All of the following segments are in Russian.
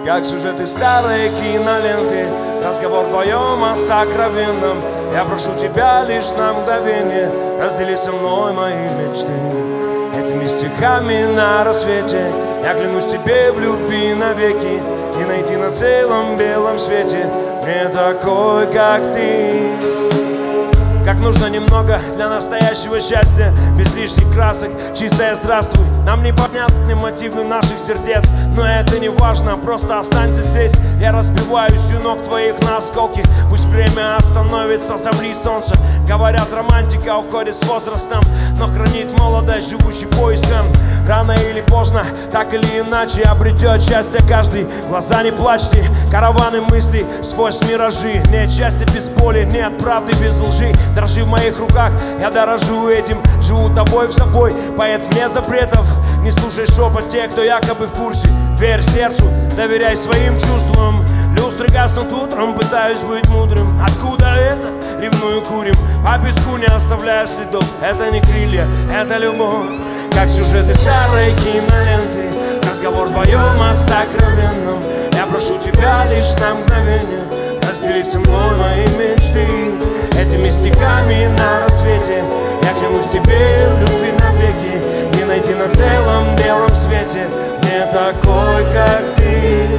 как сюжеты старой киноленты. Разговор вдвоем о сокровенном. Я прошу тебя лишь на мгновение, раздели со мной мои мечты этими стихами на рассвете. Я клянусь тебе в любви навеки и найти на целом белом свете мне такой, как ты. Как нужно немного для настоящего счастья, без лишних красок, чистое здравствуй. Нам непонятны мотивы наших сердец, но это не важно, просто останься здесь. Я разбиваюсь у ног твоих на осколки. Пусть время остановится, замри солнце. Говорят, романтика уходит с возрастом, но хранит молодость, живущий поиском. Рано или поздно, так или иначе, обретет счастье каждый. Глаза не плачьте, караваны мыслей сквозь миражи. Нет счастья без боли, нет правды без лжи. Дрожи в моих руках, я дорожу этим. Живу тобой в собой, поэт вне запретов. Не слушай шепот тех, кто якобы в курсе. Верь сердцу, доверяй своим чувствам. Люстры гаснут утром, пытаюсь быть мудрым. Откуда это? Ревную курим, по песку не оставляя следов. Это не крылья, это любовь, как сюжеты старой киноленты. Разговор вдвоем о сокровенном. Я прошу тебя лишь на мгновение, раздели со мной мои мечты этими стихами на рассвете. Я клянусь тебе в любви навеки, не найти на целом белом свете мне такой, как ты.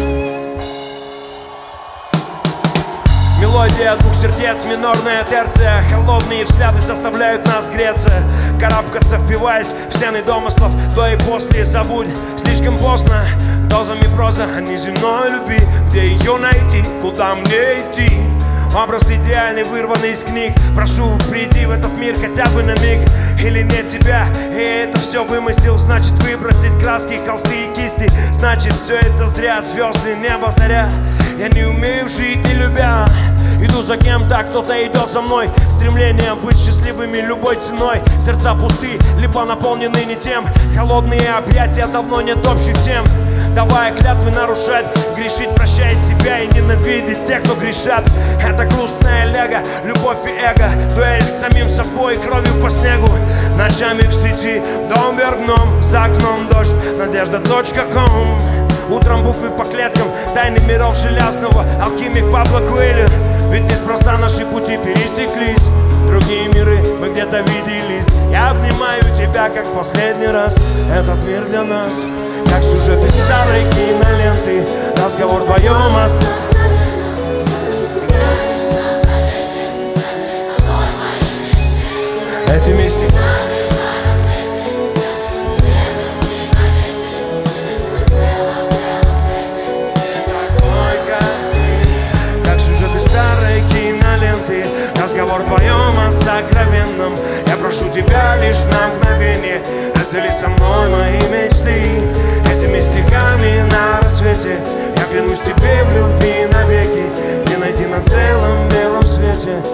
Мелодия двух сердец, минорная терция. Холодные взгляды заставляют нас греться, карабкаться, впиваясь в стены домыслов. До и после забудь, слишком поздно. Дозами проза о неземной любви. Где ее найти, куда мне идти? Образ идеальный, вырванный из книг. Прошу, приди в этот мир хотя бы на миг. Или нет тебя, и это все вымысел. Значит, выбросить краски, холсты и кисти. Значит, все это зря, звезды, небо, заря. Я не умею жить, не любя. Иду за кем-то, кто-то идет за мной. Стремление быть счастливыми любой ценой. Сердца пусты, либо наполнены не тем. Холодные объятия, давно нет общих тем. Давая клятвы нарушать, грешить, прощая себя и ненавидеть тех, кто грешат. Это грустная лего, любовь и эго. Дуэль с самим собой, кровью по снегу. Ночами в сети, дом вверх дном. За окном дождь, надежда.ком. Утром буквы по клеткам, тайны миров железного. Алхимик Пабло Коэльо. Ведь неспроста наши пути пересеклись. Другие миры мы где-то виделись. Я обнимаю тебя, как в последний раз. Этот мир для нас, как сюжеты старой киноленты. Разговор вдвоем о этими стихами. Разговор вдвоем о сокровенном. Я прошу тебя лишь на мгновение, раздели со мной мои мечты этими стихами на рассвете. Я клянусь тебе в любви навеки, не найти на целом белом свете